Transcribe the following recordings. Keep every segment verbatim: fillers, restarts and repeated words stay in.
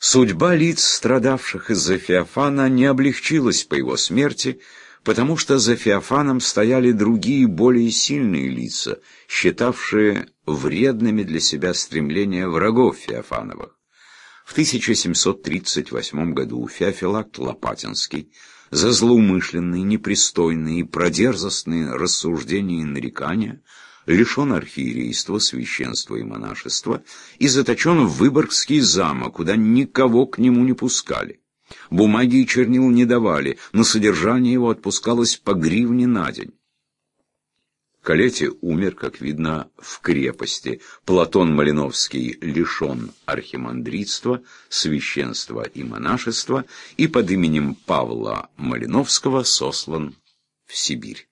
Судьба лиц, страдавших из-за Феофана, не облегчилась по его смерти, потому что за Феофаном стояли другие, более сильные лица, считавшие вредными для себя стремления врагов Феофановых. В тысяча семьсот тридцать восьмом году Феофилакт Лопатинский за злоумышленные, непристойные и продерзостные рассуждения и нарекания лишен архиерейства, священства и монашества и заточен в Выборгский замок, куда никого к нему не пускали. Бумаги и чернил не давали, но содержание его отпускалось по гривне на день. Колетти умер, как видно, в крепости. Платон Малиновский лишен архимандритства, священства и монашества и под именем Павла Малиновского сослан в Сибирь.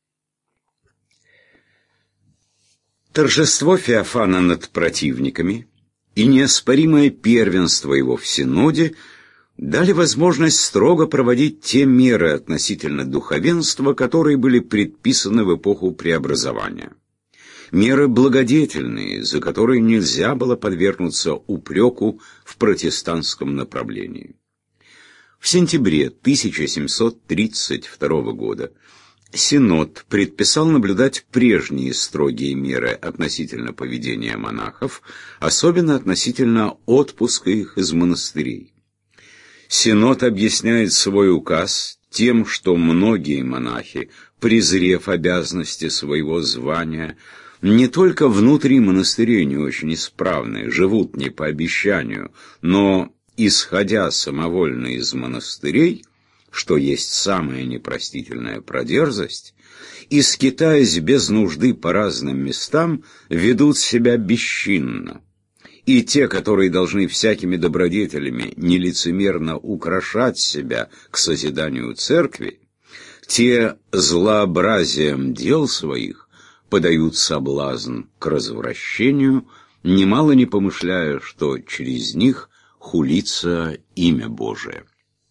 Торжество Феофана над противниками и неоспоримое первенство его в Синоде дали возможность строго проводить те меры относительно духовенства, которые были предписаны в эпоху преобразования. Меры благодетельные, за которые нельзя было подвергнуться упреку в протестантском направлении. В сентябре тысяча семьсот тридцать второго года Синод предписал наблюдать прежние строгие меры относительно поведения монахов, особенно относительно отпуска их из монастырей. Синод объясняет свой указ тем, что многие монахи, презрев обязанности своего звания, не только внутри монастырей не очень исправны, живут не по обещанию, но, исходя самовольно из монастырей, что есть самая непростительная продерзость, и, скитаясь без нужды по разным местам, ведут себя бесчинно. И те, которые должны всякими добродетелями нелицемерно украшать себя к созиданию церкви, те злообразием дел своих подают соблазн к развращению, немало не помышляя, что через них хулится имя Божие.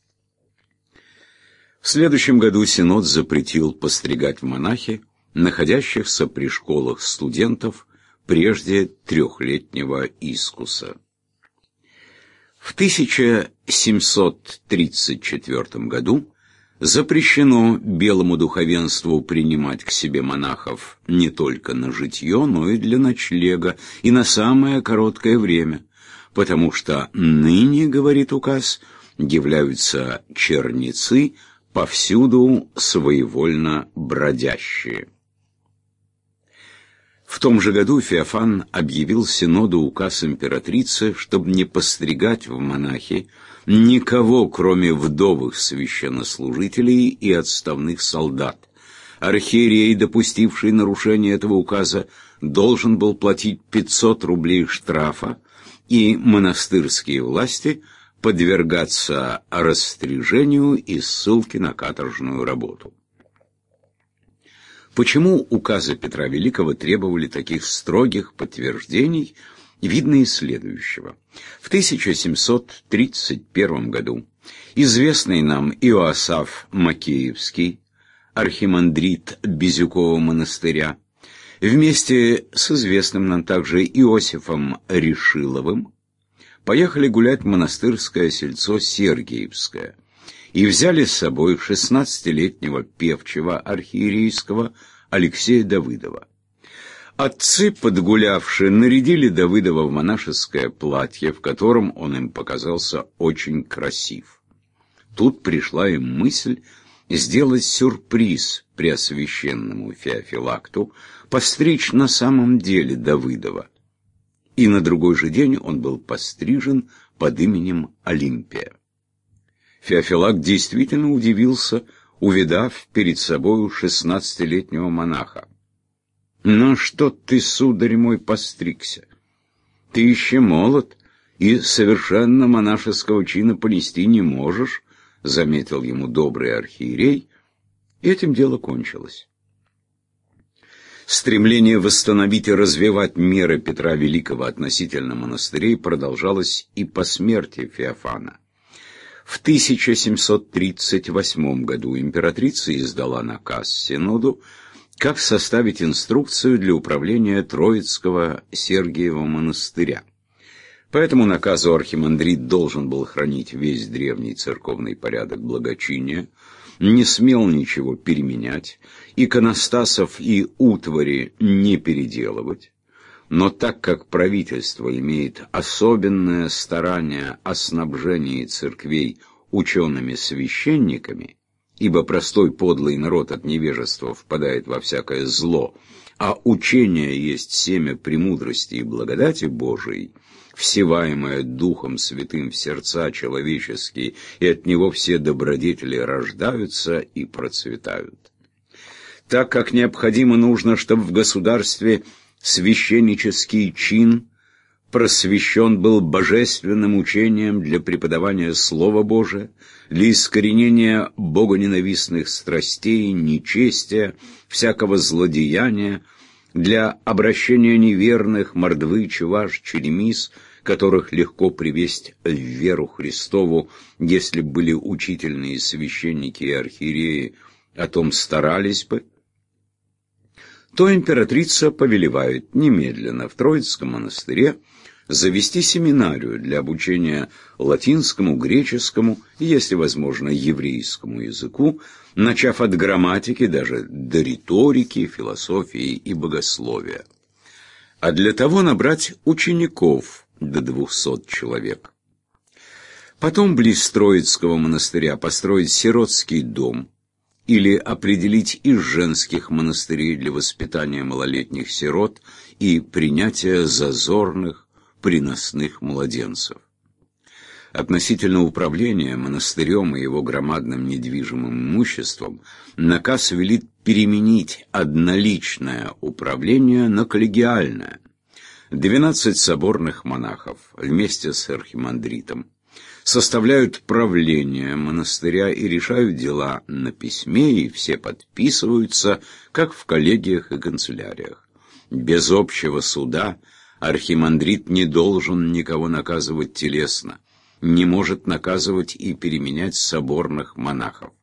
В следующем году Синод запретил постригать в монахи находящихся при школах студентов прежде трехлетнего искуса. В тысяча семьсот тридцать четвёртом году запрещено белому духовенству принимать к себе монахов не только на житье, но и для ночлега, и на самое короткое время, потому что ныне, говорит указ, являются черницы, повсюду своевольно бродящие. В том же году Феофан объявил Синоду указ императрицы, чтобы не постригать в монахи никого, кроме вдовых священнослужителей и отставных солдат. Архиерей, допустивший нарушение этого указа, должен был платить пятьсот рублей штрафа, и монастырские власти подвергаться растряжению и ссылке на каторжную работу. Почему указы Петра Великого требовали таких строгих подтверждений, видно из следующего. В тысяча семьсот тридцать первом году известный нам Иоасаф Макеевский, архимандрит Безюкова монастыря, вместе с известным нам также Иосифом Решиловым поехали гулять в монастырское сельцо Сергиевское и взяли с собой шестнадцатилетнего певчего архиерейского Алексея Давыдова. Отцы, подгулявшие, нарядили Давыдова в монашеское платье, в котором он им показался очень красив. Тут пришла им мысль сделать сюрприз преосвященному Феофилакту, постричь на самом деле Давыдова. И на другой же день он был пострижен под именем Олимпия. Феофилакт действительно удивился, увидав перед собою шестнадцатилетнего монаха. «Ну что ты, сударь мой, постригся? Ты еще молод и совершенно монашеского чина понести не можешь», — заметил ему добрый архиерей. Этим дело кончилось. Стремление восстановить и развивать меры Петра Великого относительно монастырей продолжалось и по смерти Феофана. В тысяча семьсот тридцать восьмом году императрица издала наказ Синоду, как составить инструкцию для управления Троицкого Сергиева монастыря. По этому наказу архимандрит должен был хранить весь древний церковный порядок благочиния, не смел ничего переменять, иконостасов и утвари не переделывать. Но так как правительство имеет особенное старание о снабжении церквей учеными-священниками, ибо простой подлый народ от невежества впадает во всякое зло, а учение есть семя премудрости и благодати Божией, всеваемое Духом Святым в сердца человеческие, и от него все добродетели рождаются и процветают. Так как необходимо нужно, чтобы в государстве священнический чин просвещен был божественным учением для преподавания Слова Божия, для искоренения богоненавистных страстей, нечестия, всякого злодеяния, для обращения неверных, мордвы, чуваш, черемис, которых легко привесть в веру Христову, если были учительные священники и архиереи, о том старались бы, то императрица повелевает немедленно в Троицком монастыре завести семинарию для обучения латинскому, греческому и, если возможно, еврейскому языку, начав от грамматики даже до риторики, философии и богословия. А для того набрать учеников до двухсот человек. Потом близ Троицкого монастыря построить сиротский дом, или определить из женских монастырей для воспитания малолетних сирот и принятия зазорных приносных младенцев. Относительно управления монастырем и его громадным недвижимым имуществом наказ велит переменить одноличное управление на коллегиальное. Двенадцать соборных монахов вместе с архимандритом составляют правление монастыря и решают дела на письме, и все подписываются, как в коллегиях и канцеляриях. Без общего суда архимандрит не должен никого наказывать телесно, не может наказывать и переменять соборных монахов.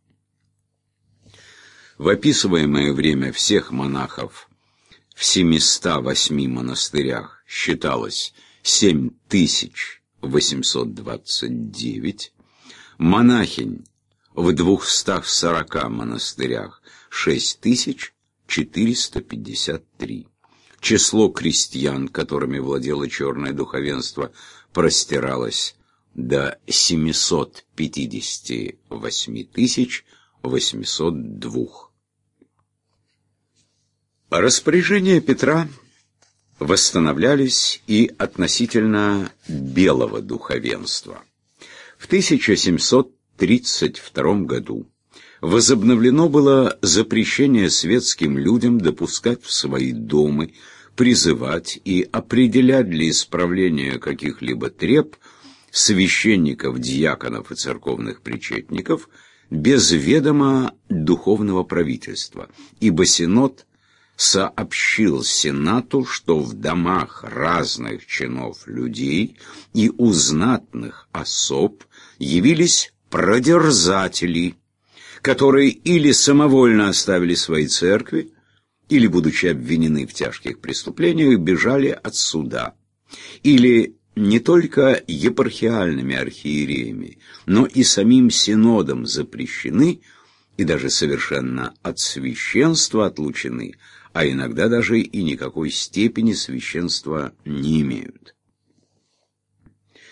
В описываемое время всех монахов в семистах восьми монастырях считалось семь тысяч восемьсот двадцать девять, монахинь в двухстах сорока монастырях шесть тысяч четыреста пятьдесят три. Число крестьян, которыми владело черное духовенство, простиралось до семисот пятидесяти восьми тысяч восьмисот двух. Распоряжения Петра восстановлялись и относительно белого духовенства. В тысяча семьсот тридцать втором году возобновлено было запрещение светским людям допускать в свои дома, призывать и определять для исправления каких-либо треб священников, диаконов и церковных причетников без ведома духовного правительства, ибо Синод сообщил Сенату, что в домах разных чинов людей и у знатных особ явились продерзатели, которые или самовольно оставили свои церкви, или, будучи обвинены в тяжких преступлениях, бежали от суда, или не только епархиальными архиереями, но и самим Синодом запрещены и даже совершенно от священства отлучены, а иногда даже и никакой степени священства не имеют.